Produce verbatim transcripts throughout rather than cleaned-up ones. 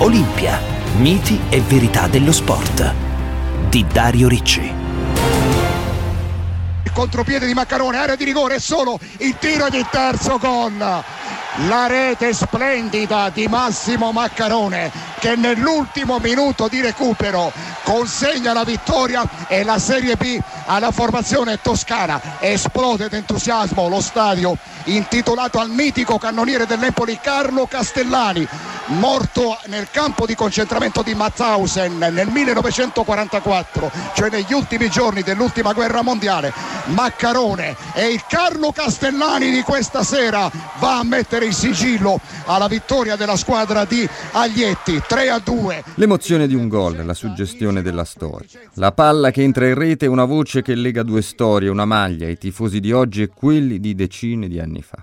Olimpia, miti e verità dello sport, di Dario Ricci. Il contropiede di Maccarone, area di rigore, solo il tiro di terzo gol. La rete splendida di Massimo Maccarone, che nell'ultimo minuto di recupero consegna la vittoria e la Serie B alla formazione toscana. Esplode d'entusiasmo lo stadio intitolato al mitico cannoniere dell'Empoli Carlo Castellani, morto nel campo di concentramento di Mauthausen nel millenovecentoquarantaquattro, cioè negli ultimi giorni dell'ultima guerra mondiale. Maccarone e il Carlo Castellani di questa sera va a mettere il sigillo alla vittoria della squadra di Aglietti, tre a due. L'emozione di un gol, la suggestione della storia. La palla che entra in rete è una voce che lega due storie, una maglia, i tifosi di oggi e quelli di decine di anni fa.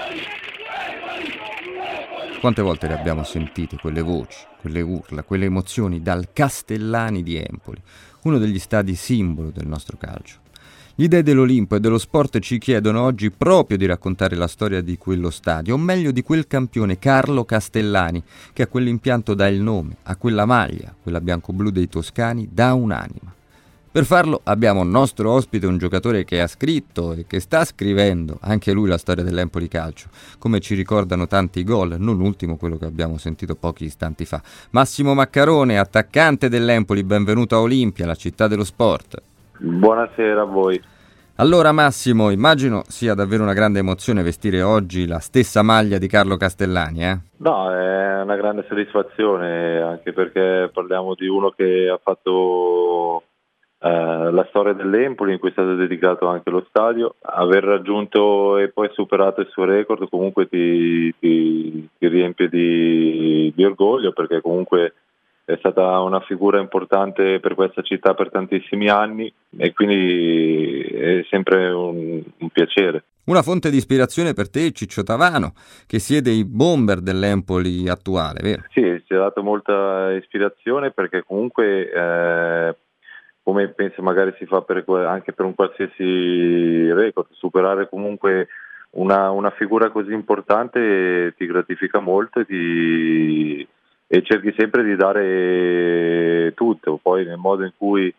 Quante volte le abbiamo sentite quelle voci, quelle urla, quelle emozioni dal Castellani di Empoli, uno degli stadi simbolo del nostro calcio. Gli dei dell'Olimpo e dello sport ci chiedono oggi proprio di raccontare la storia di quello stadio, o meglio di quel campione Carlo Castellani, che a quell'impianto dà il nome, a quella maglia, quella bianco-blu dei toscani, dà un'anima. Per farlo abbiamo il nostro ospite, un giocatore che ha scritto e che sta scrivendo anche lui la storia dell'Empoli Calcio, come ci ricordano tanti gol, non ultimo quello che abbiamo sentito pochi istanti fa. Massimo Maccarone, attaccante dell'Empoli, benvenuto a Olimpia, la città dello sport. Buonasera a voi. Allora Massimo, immagino sia davvero una grande emozione vestire oggi la stessa maglia di Carlo Castellani, eh? No, è una grande soddisfazione, anche perché parliamo di uno che ha fatto eh, la storia dell'Empoli, in cui è stato dedicato anche lo stadio. Aver raggiunto e poi superato il suo record comunque ti, ti, ti riempie di, di orgoglio, perché comunque è stata una figura importante per questa città per tantissimi anni e quindi è sempre un, un piacere. Una fonte di ispirazione per te, Ciccio Tavano, che siede i bomber dell'Empoli attuale, vero? Sì, ci ha dato molta ispirazione, perché comunque, eh, come penso magari si fa per, anche per un qualsiasi record, superare comunque una, una figura così importante ti gratifica molto e ti... e cerchi sempre di dare tutto. Poi nel modo in cui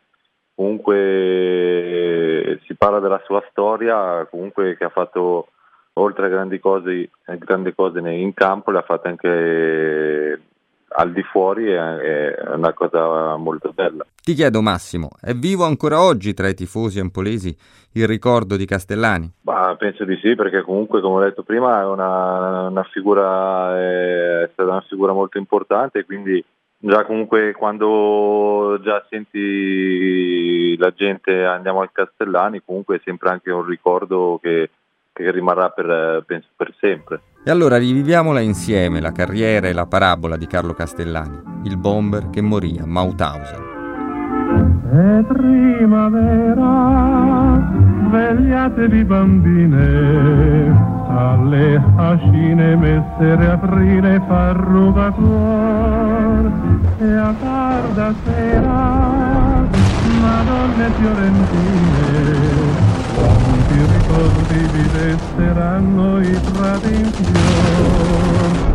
comunque si parla della sua storia, comunque che ha fatto oltre a grandi cose, grandi cose in campo, le ha fatte anche al di fuori, è una cosa molto bella. Ti chiedo Massimo, è vivo ancora oggi tra i tifosi empolesi il ricordo di Castellani? Bah, penso di sì, perché comunque, come ho detto prima, è una, una figura, è stata una figura molto importante, quindi già comunque quando già senti la gente andiamo al Castellani, comunque è sempre anche un ricordo che, che rimarrà per, penso, per sempre. E allora riviviamola insieme, la carriera e la parabola di Carlo Castellani, il bomber che morì a Mauthausen. È primavera, svegliatevi bambine, alle ascine messere aprile farruga cuor, e a tarda sera, madonne fiorentine, quanti ricordi vi desteranno i prati in fior.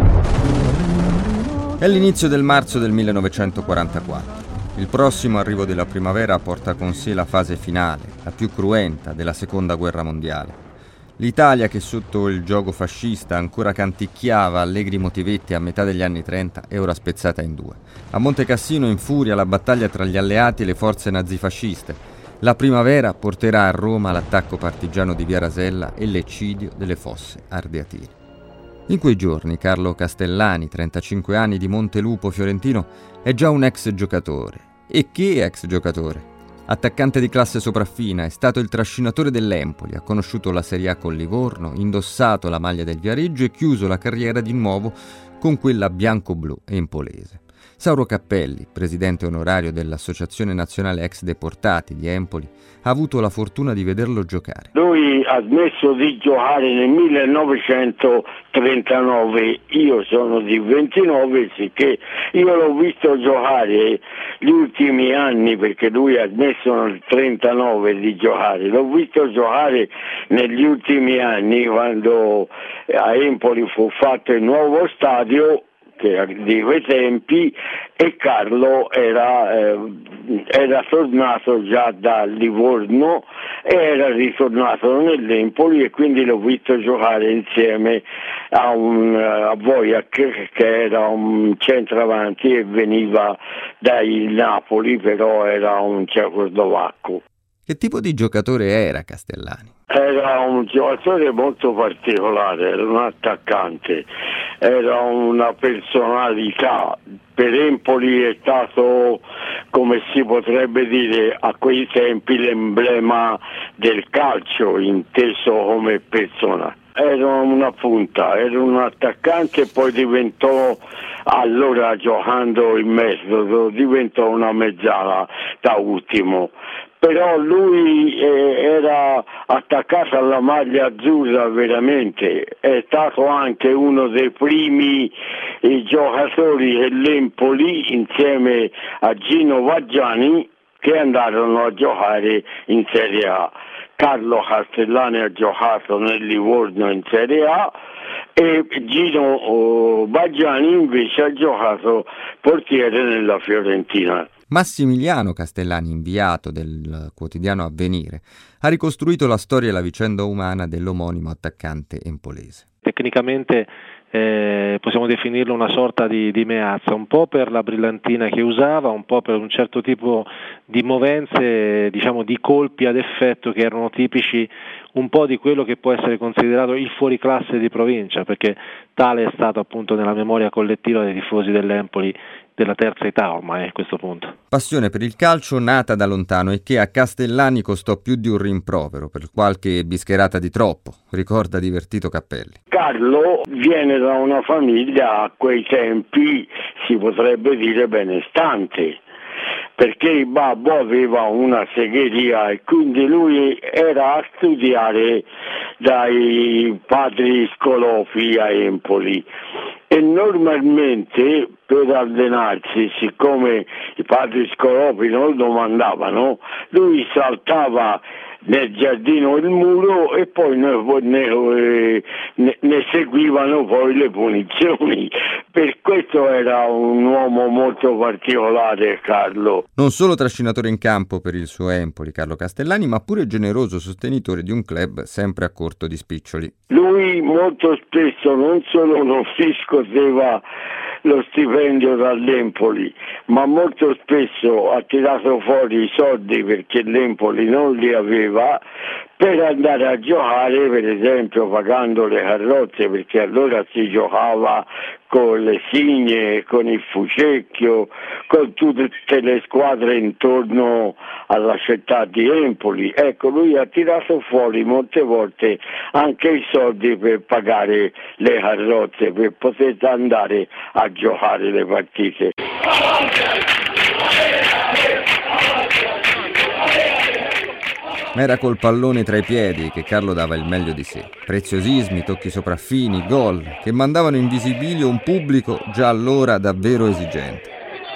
È l'inizio del marzo del millenovecentoquarantaquattro. Il prossimo arrivo della primavera porta con sé la fase finale, la più cruenta, della seconda guerra mondiale. L'Italia, che sotto il giogo fascista ancora canticchiava allegri motivetti a metà degli anni trenta, è ora spezzata in due. A Monte Cassino infuria la battaglia tra gli alleati e le forze nazifasciste. La primavera porterà a Roma l'attacco partigiano di Via Rasella e l'eccidio delle fosse ardeatine. In quei giorni Carlo Castellani, trentacinque anni, di Montelupo fiorentino, è già un ex giocatore. E che ex giocatore? Attaccante di classe sopraffina, è stato il trascinatore dell'Empoli, ha conosciuto la Serie A con Livorno, indossato la maglia del Viareggio e chiuso la carriera di nuovo con quella bianco-blu empolese. Sauro Cappelli, presidente onorario dell'Associazione Nazionale Ex Deportati di Empoli, ha avuto la fortuna di vederlo giocare. Lui ha smesso di giocare nel millenovecentotrentanove, io sono di ventinove, sicché io l'ho visto giocare gli ultimi anni, perché lui ha smesso nel trentanove di giocare, l'ho visto giocare negli ultimi anni quando a Empoli fu fatto il nuovo stadio, che di quei tempi, e Carlo era, eh, era tornato già da Livorno e era ritornato nell'Empoli, e quindi l'ho visto giocare insieme a, un, a Wojak, che era un centravanti e veniva dal Napoli, però era un cecoslovacco. Che tipo di giocatore era Castellani? Era un giocatore molto particolare, era un attaccante, era una personalità. Per Empoli è stato, come si potrebbe dire, a quei tempi l'emblema del calcio, inteso come persona. Era una punta, era un attaccante e poi diventò, allora giocando in mezzo, diventò una mezzala da ultimo. Però lui eh, era attaccato alla maglia azzurra veramente, è stato anche uno dei primi eh, giocatori dell'Empoli insieme a Gino Vaggiani che andarono a giocare in Serie A. Carlo Castellani ha giocato nel Livorno in Serie A e Gino oh, Vaggiani invece ha giocato portiere nella Fiorentina. Massimiliano Castellani, inviato del quotidiano Avvenire, ha ricostruito la storia e la vicenda umana dell'omonimo attaccante empolese. Tecnicamente eh, possiamo definirlo una sorta di, di meazza, un po' per la brillantina che usava, un po' per un certo tipo di movenze, diciamo di colpi ad effetto che erano tipici un po' di quello che può essere considerato il fuoriclasse di provincia, perché tale è stato appunto nella memoria collettiva dei tifosi dell'Empoli della terza età ormai a questo punto. Passione per il calcio nata da lontano e che a Castellani costò più di un rimprovero per qualche bischerata di troppo, ricorda divertito Cappelli. Carlo viene da una famiglia a quei tempi, si potrebbe dire, benestante, perché il babbo aveva una segheria e quindi lui era a studiare dai padri Scolopi a Empoli. E normalmente per allenarsi, siccome i padri Scolopi non lo mandavano, lui saltava nel giardino il muro e poi ne, ne, ne, ne seguivano poi le punizioni. Per questo era un uomo molto particolare, Carlo. Non solo trascinatore in campo per il suo Empoli, Carlo Castellani, ma pure generoso sostenitore di un club sempre a corto di spiccioli. Lui molto spesso non solo non si scoteva lo stipendio dall'Empoli, ma molto spesso ha tirato fuori i soldi, perché l'Empoli non li aveva, per andare a giocare, per esempio pagando le carrozze, perché allora si giocava con le Signe, con il Fucecchio, con tutte le squadre intorno alla città di Empoli. Ecco, lui ha tirato fuori molte volte anche i soldi per pagare le carrozze, per poter andare a giocare le partite. Ma era col pallone tra i piedi che Carlo dava il meglio di sé. Preziosismi, tocchi sopraffini, gol, che mandavano in visibilio un pubblico già allora davvero esigente.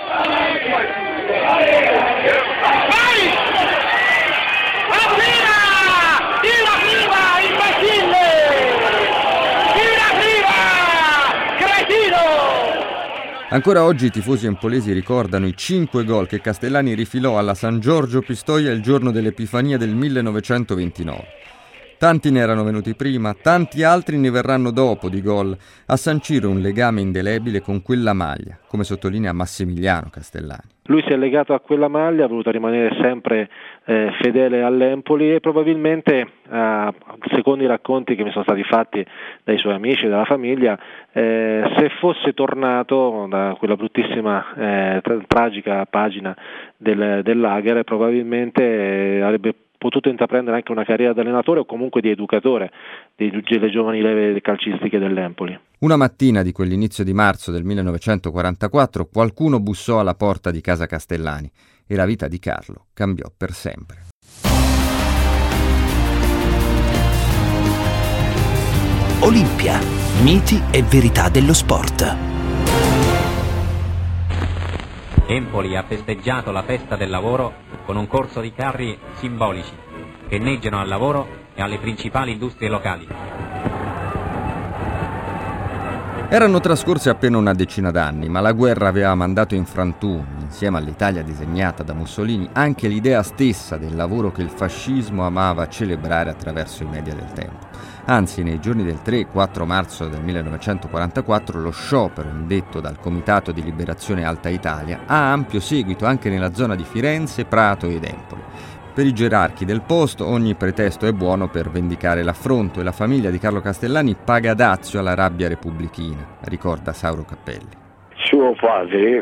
Ancora oggi i tifosi empolesi ricordano i cinque gol che Castellani rifilò alla San Giorgio Pistoia il giorno dell'Epifania del millenovecentoventinove. Tanti ne erano venuti prima, tanti altri ne verranno dopo di gol, a sancire un legame indelebile con quella maglia, come sottolinea Massimiliano Castellani. Lui si è legato a quella maglia, ha voluto rimanere sempre eh, fedele all'Empoli e probabilmente, eh, secondo i racconti che mi sono stati fatti dai suoi amici e dalla famiglia, eh, se fosse tornato da quella bruttissima, eh, tra- tragica pagina del, del lager, probabilmente eh, avrebbe potuto intraprendere anche una carriera da allenatore o comunque di educatore delle giovani leve calcistiche dell'Empoli. Una mattina di quell'inizio di marzo del millenovecentoquarantaquattro qualcuno bussò alla porta di casa Castellani e la vita di Carlo cambiò per sempre. Olimpia, miti e verità dello sport. Empoli ha festeggiato la festa del lavoro con un corso di carri simbolici che inneggiano al lavoro e alle principali industrie locali. Erano trascorsi appena una decina d'anni, ma la guerra aveva mandato in frantumi, insieme all'Italia disegnata da Mussolini, anche l'idea stessa del lavoro che il fascismo amava celebrare attraverso i media del tempo. Anzi, nei giorni del tre e quattro marzo del millenovecentoquarantaquattro lo sciopero indetto dal Comitato di Liberazione Alta Italia ha ampio seguito anche nella zona di Firenze, Prato ed Empoli. Per i gerarchi del posto ogni pretesto è buono per vendicare l'affronto e la famiglia di Carlo Castellani paga dazio alla rabbia repubblichina, ricorda Sauro Cappelli. Suo padre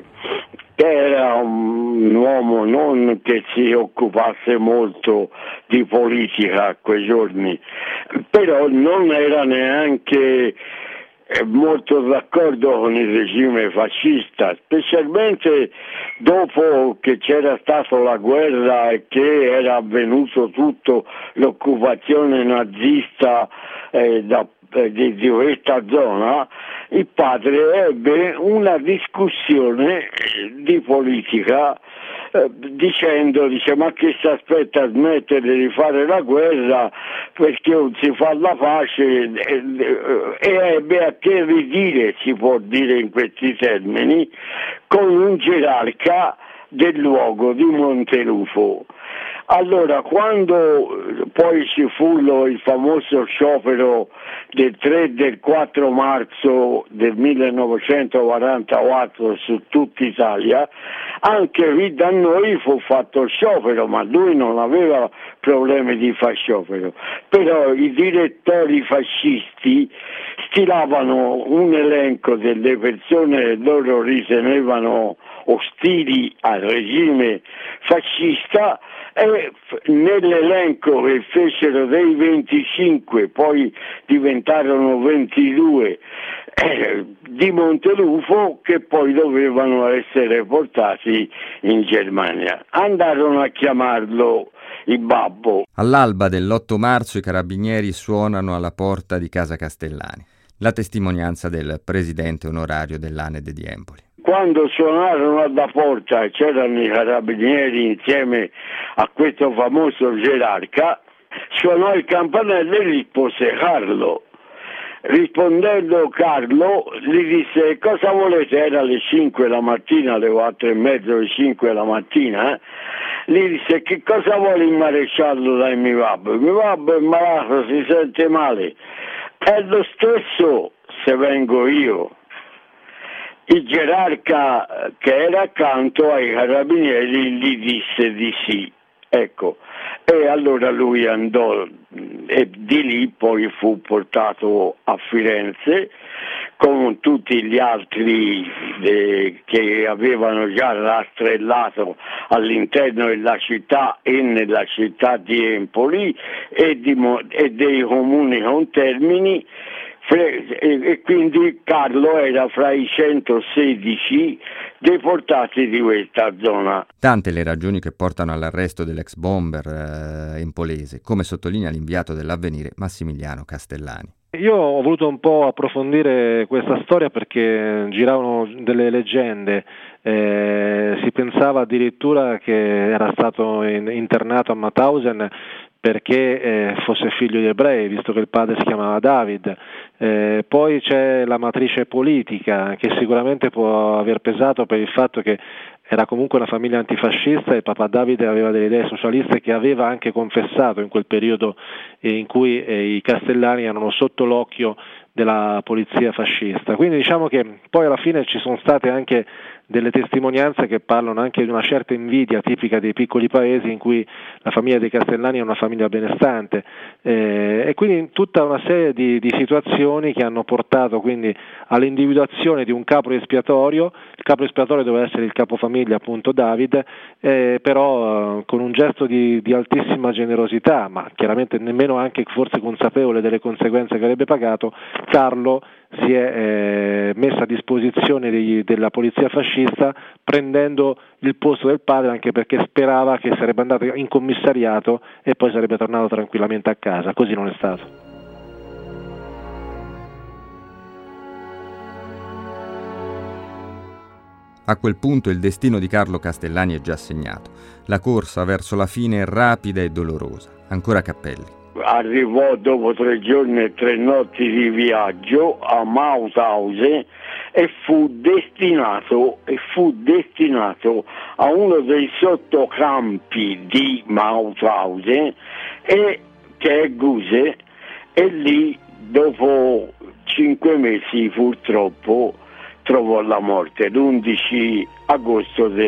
era un uomo non che si occupasse molto di politica a quei giorni, però non era neanche molto d'accordo con il regime fascista, specialmente dopo che c'era stata la guerra e che era avvenuto tutto l'occupazione nazista eh, da, eh, di, di questa zona. Il padre ebbe una discussione di politica eh, dicendo, dice, ma chi si aspetta a smettere di fare la guerra perché non si fa la pace, e, e ebbe a che ridire, si può dire in questi termini, con un gerarca del luogo di Montelufo. Allora, quando poi ci fu lo, il famoso sciopero del tre e del quattro marzo del millenovecentoquarantaquattro su tutta Italia, anche qui da noi fu fatto sciopero, ma lui non aveva problemi di fare sciopero. Però i direttori fascisti stilavano un elenco delle persone che loro ritenevano ostili al regime fascista, e nell'elenco che fecero dei venticinque, poi diventarono ventidue eh, di Montelufo, che poi dovevano essere portati in Germania. Andarono a chiamarlo il babbo. All'alba dell'otto marzo i carabinieri suonano alla porta di Casa Castellani, la testimonianza del presidente onorario dell'Anede di Empoli. Quando suonarono alla porta e c'erano i carabinieri insieme a questo famoso gerarca, suonò il campanello e rispose Carlo. Rispondendo Carlo, gli disse: cosa volete? Era alle cinque la mattina, alle quattro e mezzo, alle cinque la mattina. Eh? Gli disse: che cosa vuole il maresciallo dai mio babbo? Il mio babbo è malato, si sente male. È lo stesso se vengo io. Il gerarca che era accanto ai carabinieri gli disse di sì, ecco, e allora lui andò e di lì poi fu portato a Firenze con tutti gli altri eh, che avevano già rastrellato all'interno della città e nella città di Empoli e, di, e dei comuni contermini. E quindi Carlo era fra i centosedici deportati di questa zona. Tante le ragioni che portano all'arresto dell'ex bomber eh, empolese, come sottolinea l'inviato dell'Avvenire Massimiliano Castellani. Io ho voluto un po' approfondire questa storia perché giravano delle leggende, eh, si pensava addirittura che era stato in, internato a Mauthausen perché eh, fosse figlio di ebrei, visto che il padre si chiamava David. Eh, poi c'è la matrice politica, che sicuramente può aver pesato per il fatto che era comunque una famiglia antifascista e papà Davide aveva delle idee socialiste che aveva anche confessato in quel periodo in cui eh, i Castellani erano sotto l'occhio della polizia fascista. Quindi diciamo che poi alla fine ci sono state anche delle testimonianze che parlano anche di una certa invidia tipica dei piccoli paesi in cui la famiglia dei Castellani è una famiglia benestante, eh, e quindi tutta una serie di, di situazioni che hanno portato quindi all'individuazione di un capo espiatorio. Il capo espiatorio doveva essere il capofamiglia, appunto David, eh, però eh, con un gesto di, di altissima generosità, ma chiaramente nemmeno anche forse consapevole delle conseguenze che avrebbe pagato, Carlo si è eh, messo a disposizione degli, della polizia fascista, prendendo il posto del padre, anche perché sperava che sarebbe andato in commissariato e poi sarebbe tornato tranquillamente a casa. Così non è stato. A quel punto il destino di Carlo Castellani è già segnato. La corsa verso la fine è rapida e dolorosa. Ancora Cappelli. arrivò dopo tre giorni e tre notti di viaggio a Mauthausen e fu destinato e fu destinato a uno dei sottocampi di Mauthausen, e che è Guse, e lì dopo cinque mesi purtroppo trovò la morte l'undici agosto del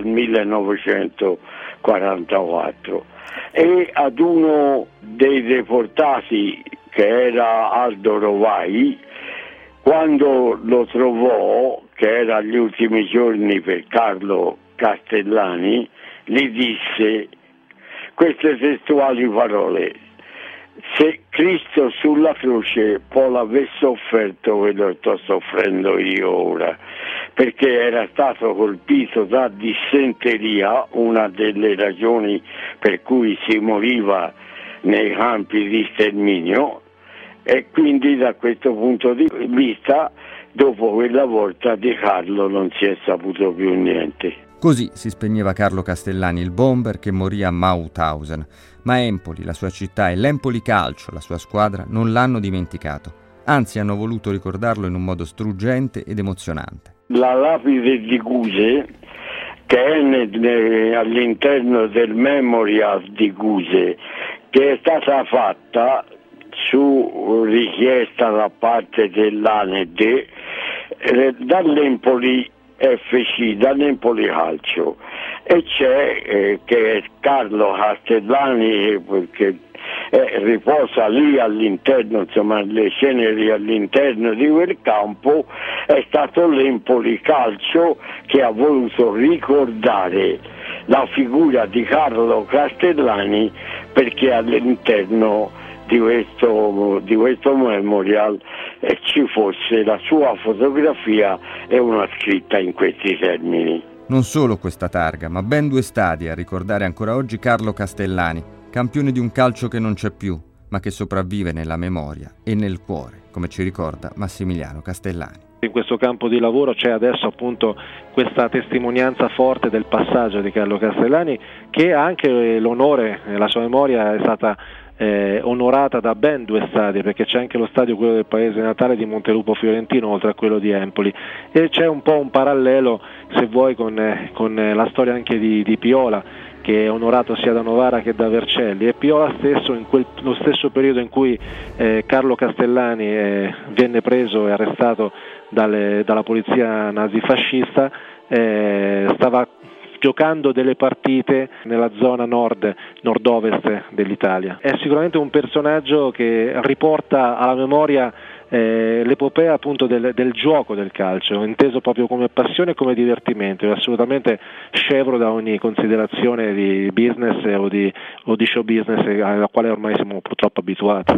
millenovecentoquarantaquattro. E ad uno dei deportati, che era Aldo Rovai, quando lo trovò, che era agli ultimi giorni per Carlo Castellani, gli disse queste testuali parole: se Cristo sulla croce poi l'avesse offerto, ve lo sto soffrendo io ora, perché era stato colpito da dissenteria, una delle ragioni per cui si moriva nei campi di sterminio, e quindi da questo punto di vista dopo quella volta di Carlo non si è saputo più niente. Così si spegneva Carlo Castellani, il bomber che morì a Mauthausen. Ma Empoli, la sua città, e l'Empoli Calcio, la sua squadra, non l'hanno dimenticato. Anzi, hanno voluto ricordarlo in un modo struggente ed emozionante. La lapide di Guse, che è ne, ne, all'interno del Memorial di Guse, che è stata fatta su richiesta da parte dell'Aned eh, dall'Empoli F C, dall'Empoli Calcio, e c'è eh, che Carlo Castellani, che eh, riposa lì all'interno, insomma le ceneri all'interno di quel campo. È stato l'Empoli Calcio che ha voluto ricordare la figura di Carlo Castellani, perché all'interno di questo, di questo memorial eh, ci fosse la sua fotografia e una scritta in questi termini. Non solo questa targa, ma ben due stadi a ricordare ancora oggi Carlo Castellani, campione di un calcio che non c'è più, ma che sopravvive nella memoria e nel cuore, come ci ricorda Massimiliano Castellani. In questo campo di lavoro c'è adesso appunto questa testimonianza forte del passaggio di Carlo Castellani, che ha anche l'onore, la sua memoria è stata Eh, onorata da ben due stadi, perché c'è anche lo stadio, quello del paese natale, di Montelupo Fiorentino, oltre a quello di Empoli, e c'è un po' un parallelo, se vuoi, con, eh, con eh, la storia anche di, di Piola, che è onorato sia da Novara che da Vercelli, e Piola stesso, in quel, lo stesso periodo in cui eh, Carlo Castellani eh, venne preso e arrestato dalle, dalla polizia nazifascista, eh, stava giocando delle partite nella zona nord, nord-ovest dell'Italia. È sicuramente un personaggio che riporta alla memoria eh, l'epopea appunto del, del gioco del calcio, inteso proprio come passione e come divertimento, è assolutamente scevro da ogni considerazione di business o di, o di show business alla quale ormai siamo purtroppo abituati.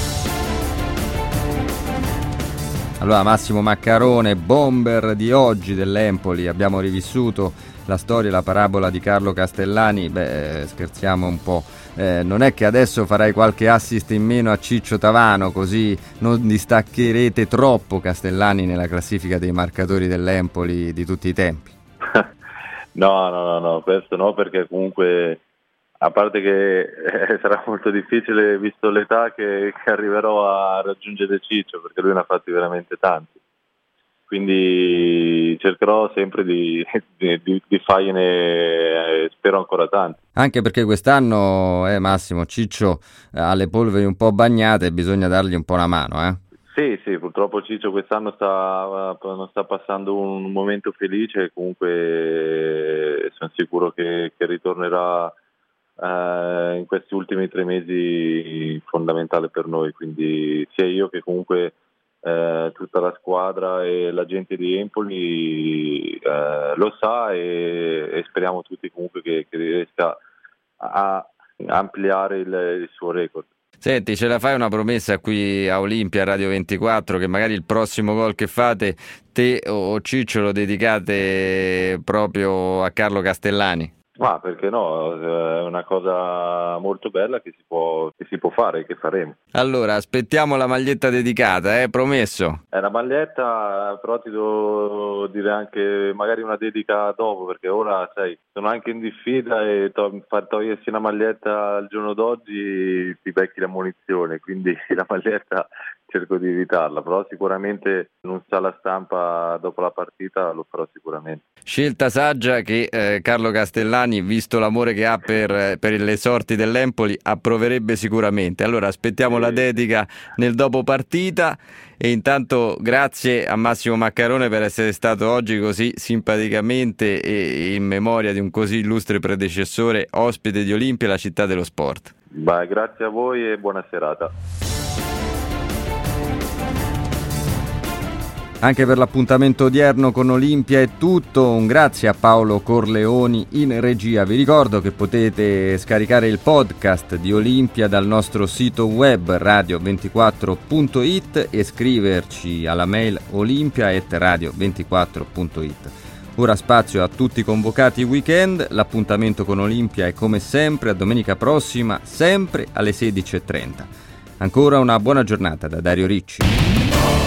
Allora, Massimo Maccarone, bomber di oggi dell'Empoli, abbiamo rivissuto la storia e la parabola di Carlo Castellani. Beh, scherziamo un po', eh, non è che adesso farai qualche assist in meno a Ciccio Tavano, così non distaccherete troppo Castellani nella classifica dei marcatori dell'Empoli di tutti i tempi? No, no, no, no, questo no, perché comunque, a parte che eh, sarà molto difficile, visto l'età che, che arriverò a raggiungere Ciccio, perché lui ne ha fatti veramente tanti. Quindi cercherò sempre di, di, di, di fargliene, eh, spero ancora tanti. Anche perché quest'anno, eh, Massimo, Ciccio ha le polveri un po' bagnate e bisogna dargli un po' una mano, eh? Sì, sì, purtroppo Ciccio quest'anno sta, non sta passando un momento felice, comunque sono sicuro che, che ritornerà eh, in questi ultimi tre mesi fondamentale per noi, quindi sia io che comunque Eh, tutta la squadra e la gente di Empoli eh, lo sa, e, e speriamo tutti comunque che, che riesca a ampliare il, il suo record. Senti, ce la fai una promessa qui a Olimpia Radio ventiquattro, che magari il prossimo gol che fate te o Ciccio lo dedicate proprio a Carlo Castellani? Ma perché no, è una cosa molto bella che si può, che si può fare e che faremo. Allora, aspettiamo la maglietta dedicata, eh, promesso. È una maglietta, però ti devo dire anche magari una dedica dopo, perché ora sai, sono anche in diffida e to- far togliersi una maglietta al giorno d'oggi ti becchi la munizione, quindi la maglietta cerco di evitarla, però sicuramente in un sala stampa dopo la partita lo farò sicuramente. Scelta saggia che eh, Carlo Castellani, visto l'amore che ha per, per le sorti dell'Empoli, approverebbe sicuramente. Allora aspettiamo sì. la dedica nel dopo partita e intanto grazie a Massimo Maccarone per essere stato oggi così simpaticamente e in memoria di un così illustre predecessore ospite di Olimpia, la città dello sport. Beh, grazie a voi e buona serata. Anche per l'appuntamento odierno con Olimpia è tutto, un grazie a Paolo Corleoni in regia. Vi ricordo che potete scaricare il podcast di Olimpia dal nostro sito web radio ventiquattro punto it e scriverci alla mail olimpia chiocciola radio ventiquattro punto it. Ora spazio a tutti i convocati weekend, l'appuntamento con Olimpia è come sempre a domenica prossima, sempre alle sedici e trenta. Ancora una buona giornata da Dario Ricci.